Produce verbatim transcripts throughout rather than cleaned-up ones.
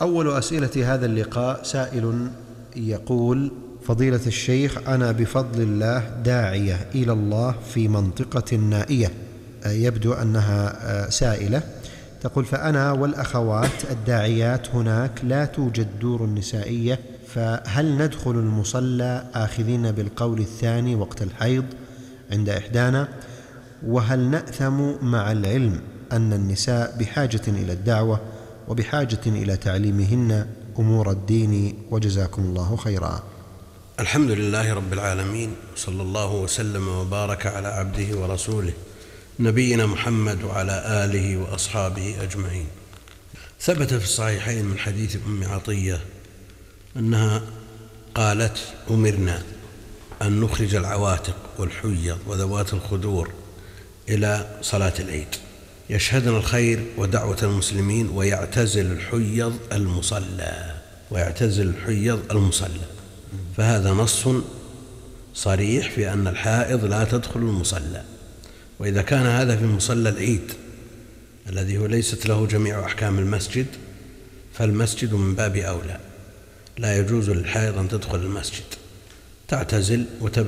أول أسئلة هذا اللقاء سائل يقول: فضيلة الشيخ، أنا بفضل الله داعية إلى الله في منطقة نائية. يبدو أنها سائلة تقول: فأنا والأخوات الداعيات هناك لا توجد دور نسائية، فهل ندخل المصلى آخذين بالقول الثاني وقت الحيض عند إحدانا؟ وهل نأثم مع العلم أن النساء بحاجة إلى الدعوة وبحاجة إلى تعليمهن أمور الدين؟ وجزاكم الله خيرا. الحمد لله رب العالمين، صلى الله وسلم وبارك على عبده ورسوله نبينا محمد وعلى آله وأصحابه أجمعين. ثبت في الصحيحين من حديث أم عطية أنها قالت: أمرنا أن نخرج العواتق والحيض وذوات الخدور إلى صلاة العيد، يشهدن الخير ودعوة المسلمين، ويعتزل الحيض المصلى ويعتزل الحيض المصلى فهذا نص صريح في أن الحائض لا تدخل المصلى. وإذا كان هذا في مصلى العيد الذي هو ليست له جميع أحكام المسجد، فالمسجد من باب أولى. لا يجوز للحائض أن تدخل المسجد، تعتزل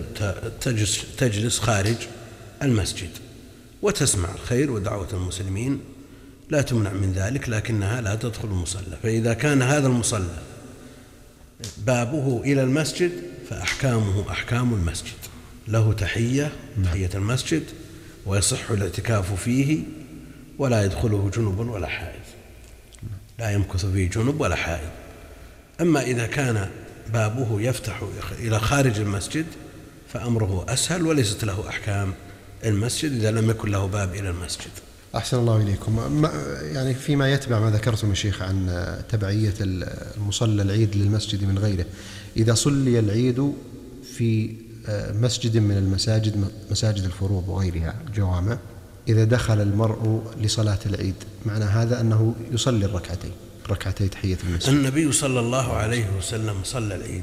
وتجلس خارج المسجد وتسمع الخير ودعوة المسلمين، لا تمنع من ذلك، لكنها لا تدخل المصلى. فإذا كان هذا المصلى بابه إلى المسجد فأحكامه أحكام المسجد، له تحية تحية المسجد، ويصح الاعتكاف فيه، ولا يدخله جنب ولا حائض، لا يمكث فيه جنب ولا حائض. أما إذا كان بابه يفتح إلى خارج المسجد فأمره أسهل، وليست له أحكام المسجد إذا لم يكن له باب إلى المسجد. أحسن الله إليكم. يعني فيما يتبع ما ذكرتم يا شيخ عن تبعية المصلى العيد للمسجد من غيره، إذا صلي العيد في مسجد من المساجد، مساجد الفروض وغيرها الجوامع، إذا دخل المرء لصلاة العيد، معنى هذا أنه يصلي الركعتين ركعتي تحية المسجد. النبي صلى الله عليه وسلم صلى العيد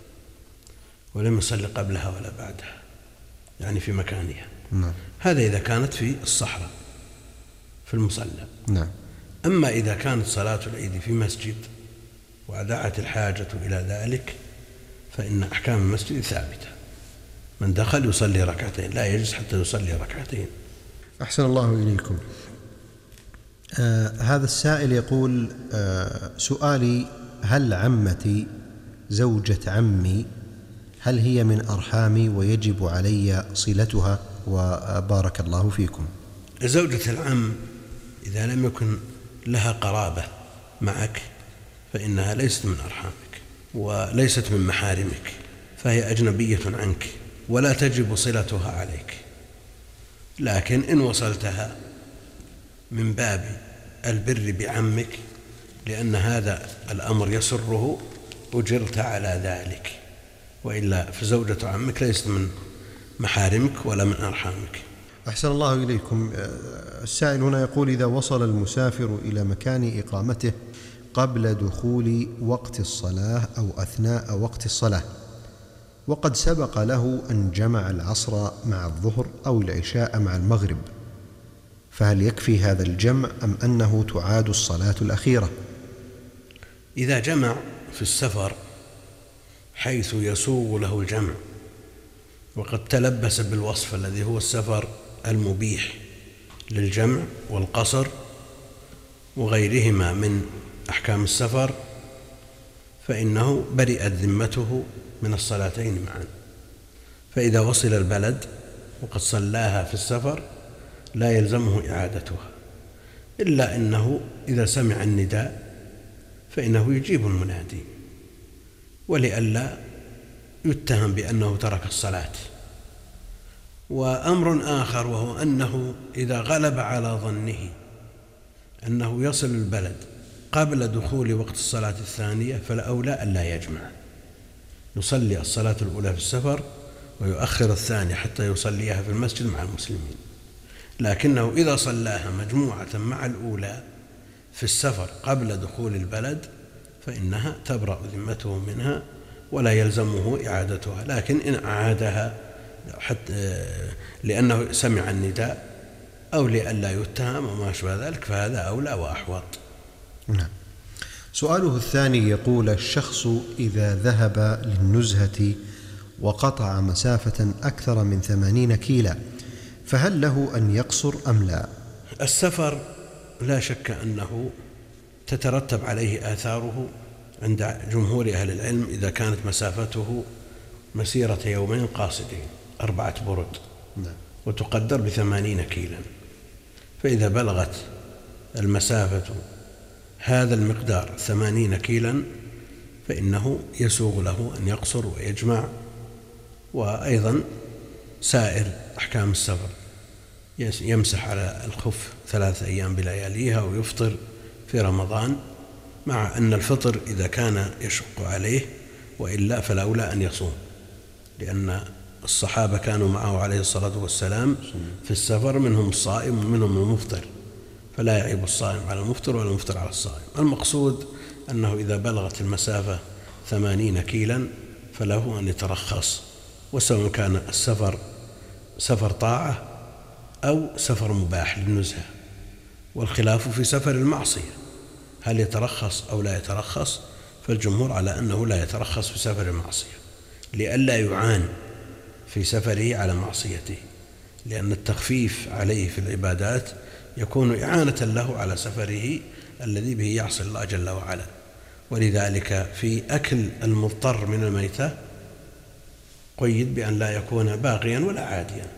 ولم يصلي قبلها ولا بعدها، يعني في مكانها. نعم. هذا إذا كانت في الصحراء في المصلى. نعم. أما إذا كانت صلاة العيد في مسجد ودعت الحاجة إلى ذلك فإن أحكام المسجد ثابتة، من دخل يصلي ركعتين، لا يجلس حتى يصلي ركعتين. أحسن الله إليكم. آه هذا السائل يقول: آه سؤالي: هل عمتي زوجة عمي هل هي من أرحامي ويجب علي صلتها؟ وبارك الله فيكم. زوجة العم إذا لم يكن لها قرابة معك فإنها ليست من أرحامك وليست من محارمك، فهي أجنبية عنك ولا تجب صلتها عليك. لكن إن وصلتها من باب البر بعمك لأن هذا الأمر يسره أجرت على ذلك، وإلا فزوجة عمك ليست من محارمك ولا من أرحامك. أحسن الله إليكم. السائل هنا يقول: إذا وصل المسافر إلى مكان إقامته قبل دخول وقت الصلاة أو أثناء وقت الصلاة، وقد سبق له أن جمع العصر مع الظهر أو العشاء مع المغرب، فهل يكفي هذا الجمع أم أنه تعاد الصلاة الأخيرة؟ إذا جمع في السفر حيث يسوغ له الجمع وقد تلبس بالوصف الذي هو السفر المبيح للجمع والقصر وغيرهما من أحكام السفر، فإنه برئت ذمته من الصلاتين معا. فإذا وصل البلد وقد صلاها في السفر لا يلزمه إعادتها، إلا أنه إذا سمع النداء فإنه يجيب المنادي، ولئلا يتهم بأنه ترك الصلاة. وأمر آخر وهو أنه إذا غلب على ظنه أنه يصل البلد قبل دخول وقت الصلاة الثانية فالأولى ألا يجمع، يصلي الصلاة الأولى في السفر ويؤخر الثانية حتى يصليها في المسجد مع المسلمين. لكنه إذا صلاها مجموعة مع الأولى في السفر قبل دخول البلد فإنها تبرأ ذمته منها ولا يلزمه إعادتها. لكن إن أعادها حتى لأنه سمع النداء أو لئلا يتهم وما أشبه ذلك فهذا أولى وأحوط. نعم. سؤاله الثاني يقول: الشخص إذا ذهب للنزهة وقطع مسافة أكثر من ثمانين كيلا فهل له أن يقصر أم لا؟ السفر لا شك أنه تترتب عليه آثاره عند جمهور أهل العلم إذا كانت مسافته مسيرة يومين قاصدين أربعة برد وتقدر بثمانين كيلا، فإذا بلغت المسافة هذا المقدار ثمانين كيلا فإنه يسوغ له أن يقصر ويجمع. وأيضا سائر أحكام السفر يمسح على الخف ثلاثة أيام بلياليها ويفطر في رمضان، مع أن الفطر إذا كان يشق عليه، وإلا فالأولى أن يصوم، لأن الصحابة كانوا معه عليه الصلاة والسلام في السفر، منهم الصائم ومنهم المفطر، فلا يعيب الصائم على المفطر ولا المفطر على الصائم. المقصود أنه إذا بلغت المسافة ثمانين كيلا فله أن يترخص، وسواء كان السفر سفر طاعة أو سفر مباح للنزهة، والخلاف في سفر المعصية هل يترخص أو لا يترخص، فالجمهور على أنه لا يترخص في سفر المعصية لئلا يعان في سفره على معصيته، لأن التخفيف عليه في العبادات يكون إعانة له على سفره الذي به يعصي الله جل وعلا. ولذلك في أكل المضطر من الميتة قيد بأن لا يكون باغيا ولا عاديا،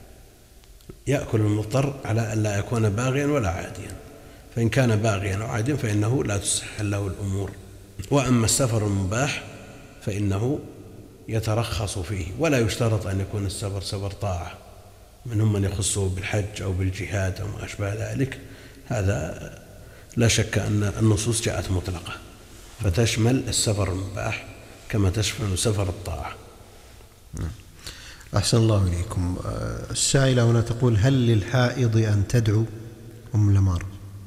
يأكل المضطر على أن لا يكون باغيا ولا عاديا، فإن كان باغيا أو عاديا فإنه لا تسهل له الأمور. وأما السفر المباح فإنه يترخص فيه، ولا يشترط أن يكون السفر سفر طاعة، منهم من يخصه بالحج أو بالجهاد أو ما أشبه ذلك، هذا لا شك أن النصوص جاءت مطلقة فتشمل السفر المباح كما تشمل سفر الطاعة. أحسن الله إليكم. السائلة هنا تقول: هل للحائض أن تدعو أم لمار؟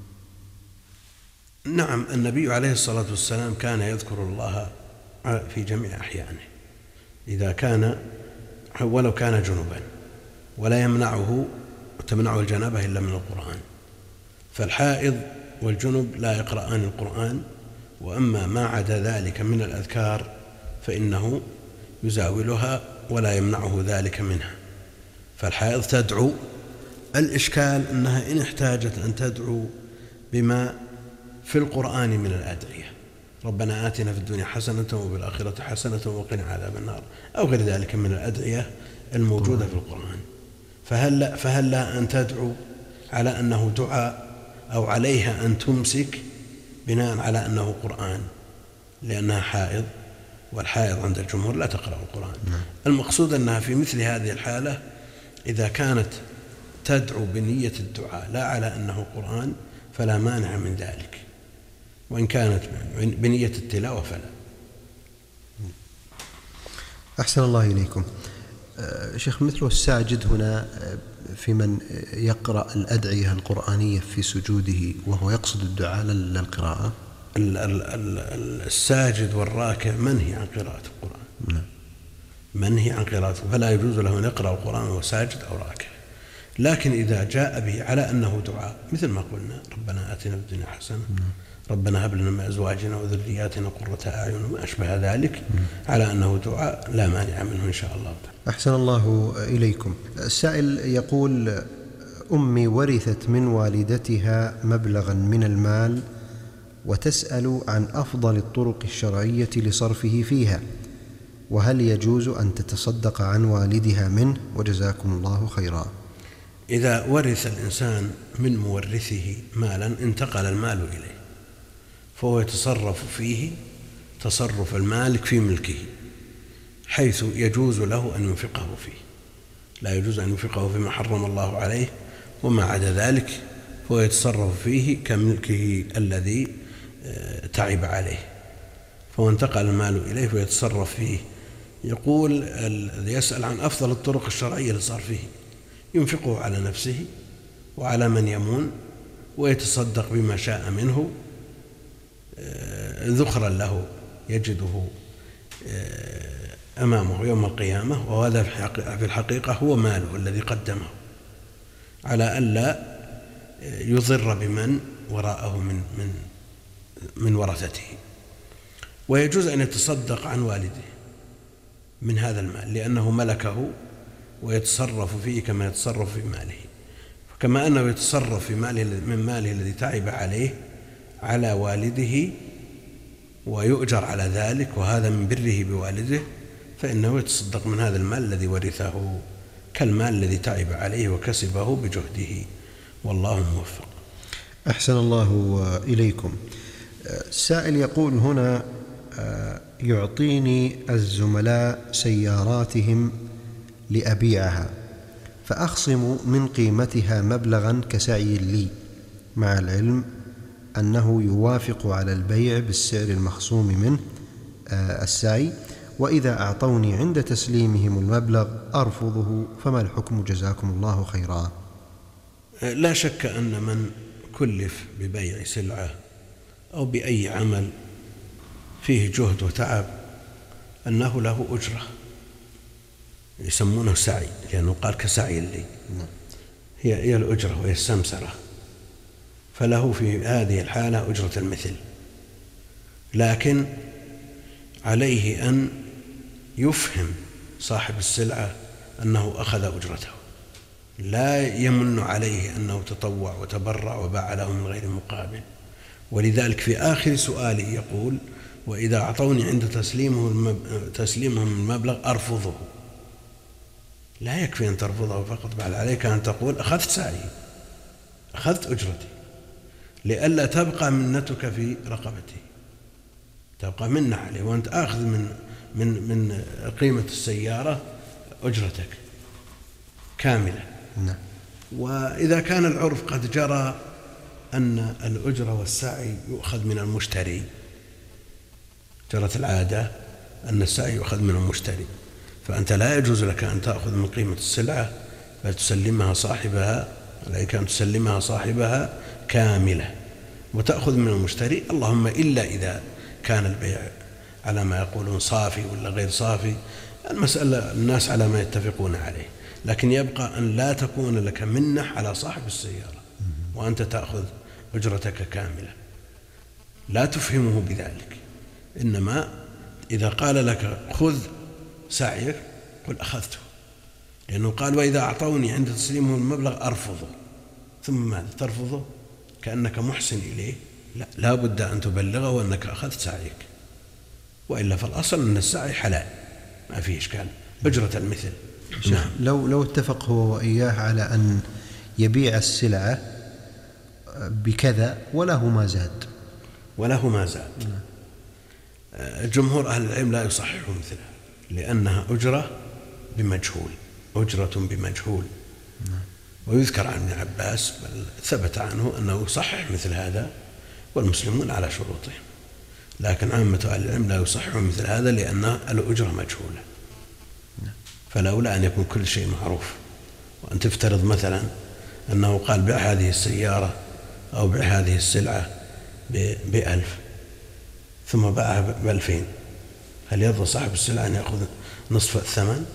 نعم، النبي عليه الصلاة والسلام كان يذكر الله في جميع أحيانه إذا كان ولو كان جنبا، ولا يمنعه تمنعه الجنابة إلا من القرآن، فالحائض والجنب لا يقرآن القرآن، وأما ما عدا ذلك من الأذكار فإنه يزاولها ولا يمنعه ذلك منها. فالحائض تدعو، الإشكال أنها إن احتاجت أن تدعو بما في القرآن من الأدعية، ربنا آتنا في الدنيا حسنة وفي الآخرة حسنة وقنا عذاب النار، أو غير ذلك من الأدعية الموجودة في القرآن، فهل لا, فهل لا أن تدعو على أنه دعاء، أو عليها أن تمسك بناء على أنه قرآن لأنها حائض، والحائض عند الجمهور لا تقرأ القرآن. المقصود أنها في مثل هذه الحالة إذا كانت تدعو بنية الدعاء لا على أنه قرآن فلا مانع من ذلك، وإن كانت بنية التلاوة فلا. أحسن الله إليكم. شيخ، مثل الساجد هنا في من يقرأ الأدعية القرآنية في سجوده وهو يقصد الدعاء للقراءة، الساجد والراكع منهي عن قراءة القرآن، منهي عن قراءته، فلا يجوز له أن يقرأ القرآن وهو ساجد أو راكع. لكن إذا جاء به على أنه دعاء مثل ما قلنا ربنا آتنا في الدنيا حسنة، ربنا هب لنا من أزواجنا وذرياتنا قرة أعين وما أشبه ذلك، على أنه دعاء لا مانع منه إن شاء الله. أحسن الله إليكم. السائل يقول: أمي ورثت من والدتها مبلغا من المال وتسأل عن أفضل الطرق الشرعية لصرفه فيها، وهل يجوز أن تتصدق عن والدها منه؟ وجزاكم الله خيرا. إذا ورث الإنسان من مورثه مالا انتقل المال إليه، فهو يتصرف فيه تصرف المالك في ملكه، حيث يجوز له أن ينفقه فيه، لا يجوز أن ينفقه فيما حرم الله عليه، وما عدا ذلك فهو يتصرف فيه كملكه الذي تعب عليه، فهو انتقل المال إليه ويتصرف فيه. يقول يسأل عن أفضل الطرق الشرعية لصرفه، ينفقه على نفسه وعلى من يمون، ويتصدق بما شاء منه ذخرا له يجده أمامه يوم القيامة، وهذا في الحقيقة هو ماله الذي قدمه، على ألا يضر بمن وراءه من من من ورثته، ويجوز أن يتصدق عن والده من هذا المال لأنه ملكه ويتصرف فيه كما يتصرف في ماله، فكما أنه يتصرف في ماله من ماله الذي تعب عليه على والده ويؤجر على ذلك، وهذا من بره بوالده، فإنه يتصدق من هذا المال الذي ورثه كالمال الذي تعب عليه وكسبه بجهده، والله موفق. أحسن الله إليكم. السائل يقول هنا: يعطيني الزملاء سياراتهم لأبيعها، فأخصم من قيمتها مبلغا كسعي لي، مع العلم أنه يوافق على البيع بالسعر المخصوم منه السعي، وإذا أعطوني عند تسليمهم المبلغ أرفضه، فما الحكم جزاكم الله خيرا؟ لا شك أن من كلف ببيع سلعة أو بأي عمل فيه جهد وتعب أنه له أجرة، يسمونه سعي لأنه قال كسعي لي، هي هي الأجرة وهي السمسرة، فله في هذه الحالة أجرة المثل، لكن عليه أن يفهم صاحب السلعة أنه أخذ أجرته، لا يمن عليه أنه تطوع وتبرع وباع له من غير مقابل. ولذلك في آخر سؤاله يقول: وإذا أعطوني عند تسليمه تسليمهم المبلغ أرفضه. لا يكفي أن ترفضه فقط، بل عليك أن تقول: أخذت سعي، أخذت أجرتي، لئلا تبقى منتك في رقبتي، تبقى منة عليه وأنت آخذ من من من قيمة السيارة أجرتك كاملة. نعم. وإذا كان العرف قد جرى أن الأجرة والسعي يؤخذ من المشتري، جرت العادة أن السعي يؤخذ من المشتري، فأنت لا يجوز لك أن تأخذ من قيمة السلعة فتسلمها صاحبها، عليك أن تسلمها صاحبها كاملة وتأخذ من المشتري، اللهم إلا إذا كان البيع على ما يقولون صافي ولا غير صافي، المسألة الناس على ما يتفقون عليه، لكن يبقى أن لا تكون لك منة على صاحب السيارة وأنت تأخذ أجرتك كاملة، لا تفهمه بذلك، إنما إذا قال لك خذ سعيك قل أخذته، لأنه قال: وإذا أعطوني عند تسليمه المبلغ أرفضه. ثم ماذا ترفضه؟ كأنك محسن إليه؟ لا، لا بد أن تبلغه أنك أخذت سعيك، وإلا فالأصل أن السعي حلال ما فيه إشكال، أجرة المثل. نعم. لو لو اتفق هو وإياه على أن يبيع السلعة بكذا وله ما زاد وله ما زاد نعم. جمهور أهل العلم لا يصححوا مثلها، لأنها أجرة بمجهول، أجرة بمجهول نعم. ويذكر عن ابن عباس بل ثبت عنه أنه يصحح مثل هذا، والمسلمون على شروطهم، لكن عامة أهل العلم لا يصححوا مثل هذا لأن الأجرة مجهولة نعم. فلولا أن يكون كل شيء معروف، وأن تفترض مثلا أنه قال: بيع هذه السيارة أو بيع هذه السلعة بألف ثم باعها بألفين، هل يرضى صاحب السلعة أن يأخذ نصف الثمن؟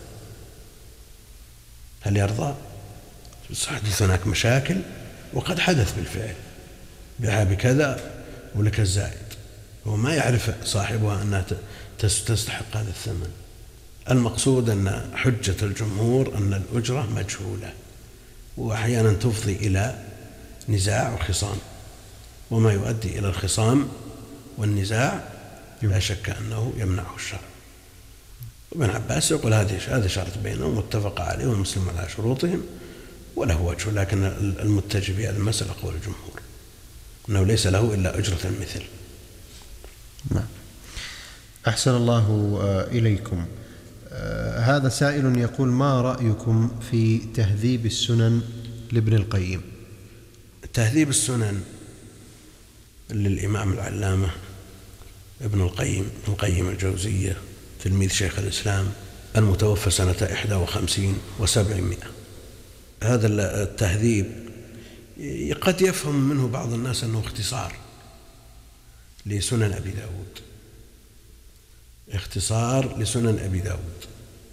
هل يرضى؟ حدث هناك مشاكل، وقد حدث بالفعل، بيعها بكذا ولك الزائد، وما يعرف صاحبها أنها تستحق هذا الثمن. المقصود أن حجة الجمهور أن الأجرة مجهولة، وأحيانا تفضي إلى نزاع وخصام، وما يؤدي إلى الخصام والنزاع لا شك أنه يمنعه الشرع. وابن عباس يقول هذا شرط بينهم متفق عليه والمسلم على شروطهم وله وجه، لكن المتجه في هذه المسألة قول الجمهور أنه ليس له إلا أجرة المثل. نعم. أحسن الله إليكم. هذا سائل يقول: ما رأيكم في تهذيب السنن لابن القيم؟ تهذيب السنن للإمام العلامة ابن القيم ابن القيم الجوزية تلميذ شيخ الإسلام المتوفى سنة إحدى وخمسين وسبعمائة. هذا التهذيب قد يفهم منه بعض الناس أنه اختصار لسنن أبي داود، اختصار لسنن أبي داود،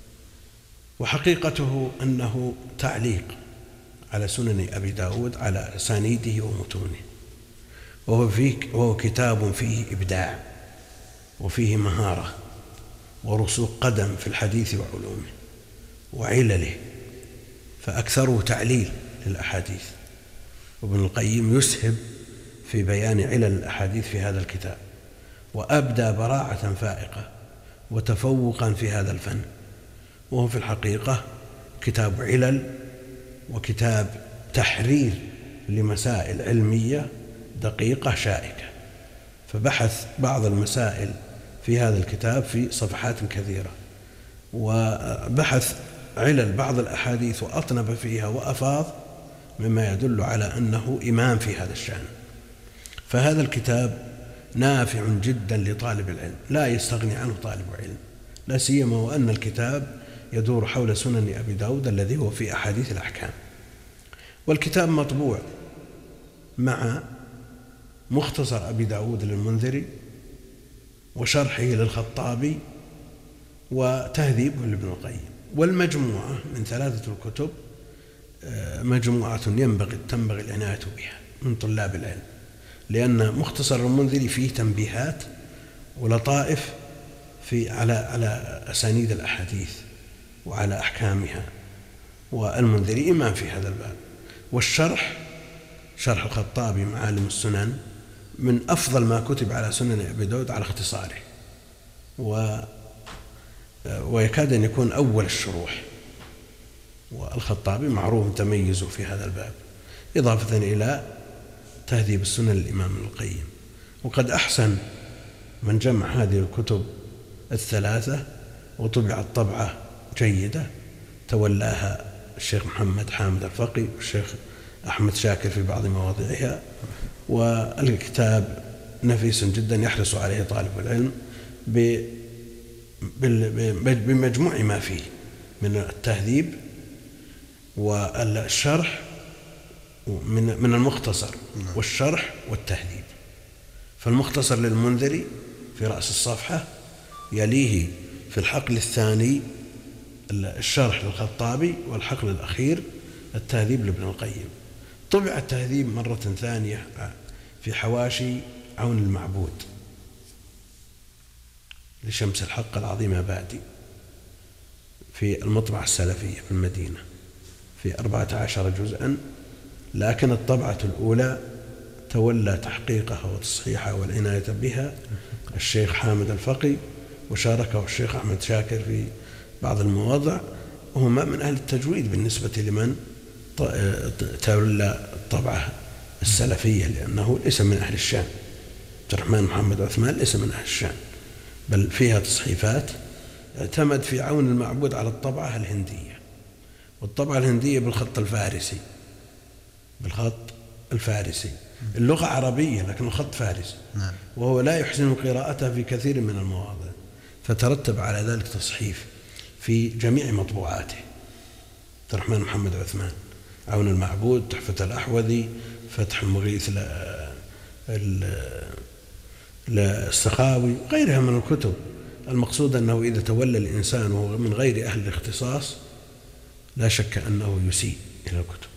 وحقيقته أنه تعليق على سنن أبي داود على أسانيده ومتونه، وهو, فيه وهو كتاب فيه إبداع وفيه مهارة ورسوخ قدم في الحديث وعلومه وعلله، فأكثره تعليل للأحاديث، وابن القيم يسهب في بيان علل الأحاديث في هذا الكتاب، وأبدى براعة فائقة وتفوقا في هذا الفن، وهو في الحقيقة كتاب علل وكتاب تحرير لمسائل علمية دقيقة شائكة. فبحث بعض المسائل في هذا الكتاب في صفحات كثيرة، وبحث علل بعض الأحاديث وأطنب فيها وأفاض، مما يدل على أنه إمام في هذا الشأن. فهذا الكتاب نافع جدا لطالب العلم، لا يستغني عنه طالب علم، لا سيما وأن الكتاب يدور حول سنن أبي داود الذي هو في أحاديث الأحكام. والكتاب مطبوع مع مختصر أبي داود للمنذري وشرحه للخطابي وتهذيب لابن القيم. والمجموعة من ثلاثة الكتب مجموعة ينبغي تنبغي العناية بها من طلاب العلم، لأن مختصر المنذري فيه تنبيهات ولطائف في على على أسانيد الأحاديث وعلى أحكامها، والمنذري إمام في هذا الباب. والشرح شرح الخطابي معالم السنن من أفضل ما كتب على سنن أبي داود على اختصاره، و ويكاد أن يكون أول الشروح، والخطابي معروف تميزه في هذا الباب، إضافة إلى تهذيب السنن للإمام ابن القيم. وقد أحسن من جمع هذه الكتب الثلاثة وطبعت طبعة جيدة تولاها الشيخ محمد حامد الفقي والشيخ أحمد شاكر في بعض مواضعها، والكتاب نفيس جدا يحرص عليه طالب العلم بمجموع ما فيه من التهذيب والشرح من المختصر والشرح والتهذيب. فالمختصر للمنذري في رأس الصفحة، يليه في الحقل الثاني الشرح للخطابي، والحقل الأخير التهذيب لابن القيم. طبع التهذيب مرة ثانية في حواشي عون المعبود لشمس الحق العظيم أبادي في المطبعة السلفية في المدينة في أربعة عشر جزءا، لكن الطبعة الأولى تولى تحقيقها وتصحيحها والعناية بها الشيخ حامد الفقي، وشاركه الشيخ أحمد شاكر في بعض المواضع، وهما من أهل التجويد بالنسبة لمن تولى الطبعة السلفية، لأنه ليس من أهل الشام. عبد الرحمن محمد عثمان ليس من أهل الشام، بل فيها تصحيفات. اعتمد في عون المعبود على الطبعة الهندية، والطبعة الهندية بالخط الفارسي بالخط الفارسي اللغة عربية لكن الخط فارسي، وهو لا يحسن قراءتها في كثير من المواضع، فترتب على ذلك تصحيف في جميع مطبوعاته. عبد الرحمن محمد عثمان، عون المعبود، تحفة الأحوذي، فتح المغيث للسخاوي وغيرها من الكتب. المقصود أنه إذا تولى الإنسان وهو من غير أهل الاختصاص لا شك أنه يسيء إلى الكتب.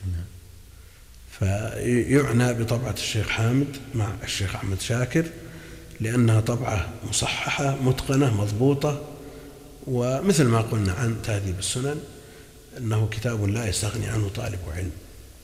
فيعنى بطبعة الشيخ حامد مع الشيخ أحمد شاكر، لأنها طبعة مصححة متقنة مضبوطة، ومثل ما قلنا عن تهذيب السنن أنه كتاب لا يستغني عنه طالب علم،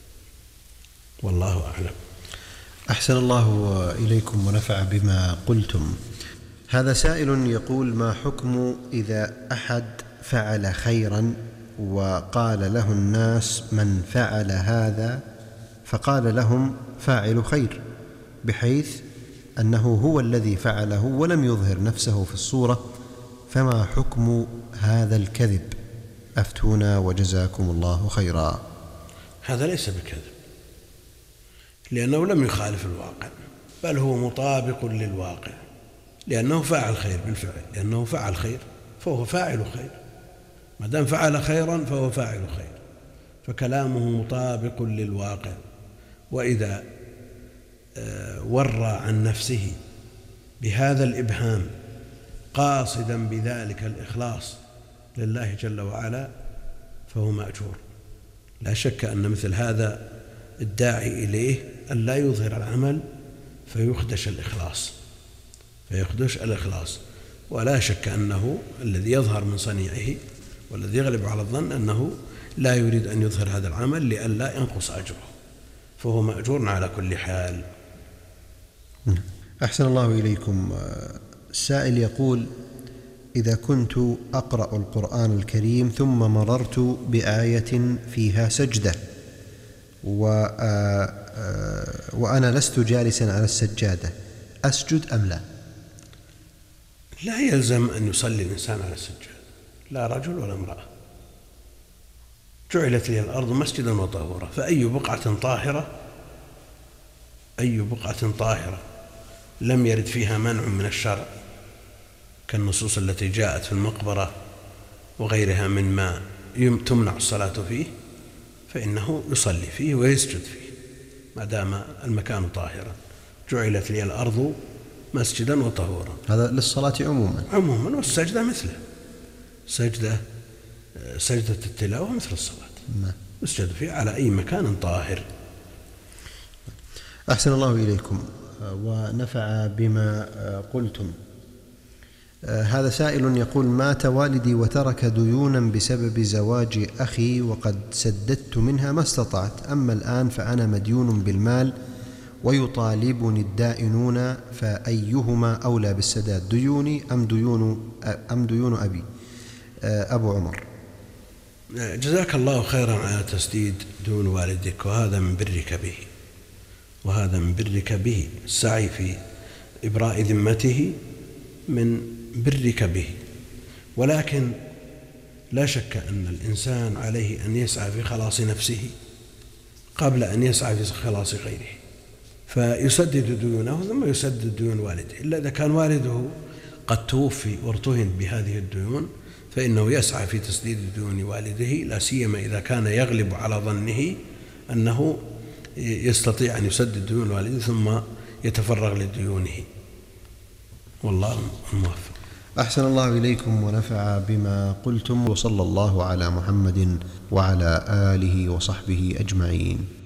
والله أعلم. أحسن الله إليكم ونفع بما قلتم. هذا سائل يقول: ما حكم إذا أحد فعل خيرا وقال له الناس من فعل هذا، فقال لهم فاعل خير، بحيث أنه هو الذي فعله ولم يظهر نفسه في الصورة، فما حكم هذا الكذب؟ أفتونا وجزاكم الله خيرا. هذا ليس بكذب، لأنه لم يخالف الواقع، بل هو مطابق للواقع، لأنه فعل خير بالفعل، لأنه فعل خير فهو فاعل خير، ما دام فعل خيرا فهو فاعل خير، فكلامه مطابق للواقع. وإذا ورى عن نفسه بهذا الإبهام قاصدا بذلك الإخلاص لله جل وعلا فهو مأجور. لا شك أن مثل هذا الداعي إليه أن لا يظهر العمل فيخدش الإخلاص فيخدش الإخلاص ولا شك أنه الذي يظهر من صنيعه والذي يغلب على الظن أنه لا يريد أن يظهر هذا العمل لئلا ينقص أجره، فهو مأجور على كل حال. أحسن الله إليكم. السائل يقول: إذا كنت أقرأ القرآن الكريم ثم مررت بآية فيها سجدة وأنا لست جالسا على السجادة، أسجد أم لا؟ لا يلزم أن يصلي الإنسان على السجادة، لا رجل ولا امرأة. جعلت لي الأرض مسجدا وطهورا، فأي بقعة طاهرة أي بقعة طاهرة لم يرد فيها منع من الشرع كالنصوص التي جاءت في المقبرة وغيرها من ما تمنع الصلاة فيه، فإنه يصلي فيه ويسجد فيه ما دام المكان طاهرا. جعلت لي الأرض مسجدا وطهورا، هذا للصلاة عموما عموما والسجدة مثله، سجدة سجدة التلاوة مثل الصلاة، يسجد فيه على أي مكان طاهر. أحسن الله إليكم ونفع بما قلتم. هذا سائل يقول: مات والدي وترك ديونا بسبب زواج أخي وقد سددت منها ما استطعت، أما الآن فأنا مديون بالمال ويطالبني الدائنون، فأيهما أولى بالسداد، ديوني أم ديون أم ديون أبي؟ أبو عمر. جزاك الله خيرا على تسديد دون والدك، وهذا من برك به وهذا من برك به السعي في إبراء ذمته من برك به، ولكن لا شك أن الإنسان عليه أن يسعى في خلاص نفسه قبل أن يسعى في خلاص غيره، فيسدد ديونه ثم يسدد ديون والده، إلا إذا كان والده قد توفي وارتهن بهذه الديون فإنه يسعى في تسديد ديون والده، لا سيما إذا كان يغلب على ظنه أنه يستطيع أن يسدد ديون والده ثم يتفرغ لديونه، والله الموفق. أحسن الله إليكم ونفع بما قلتم، وصلى الله على محمد وعلى آله وصحبه أجمعين.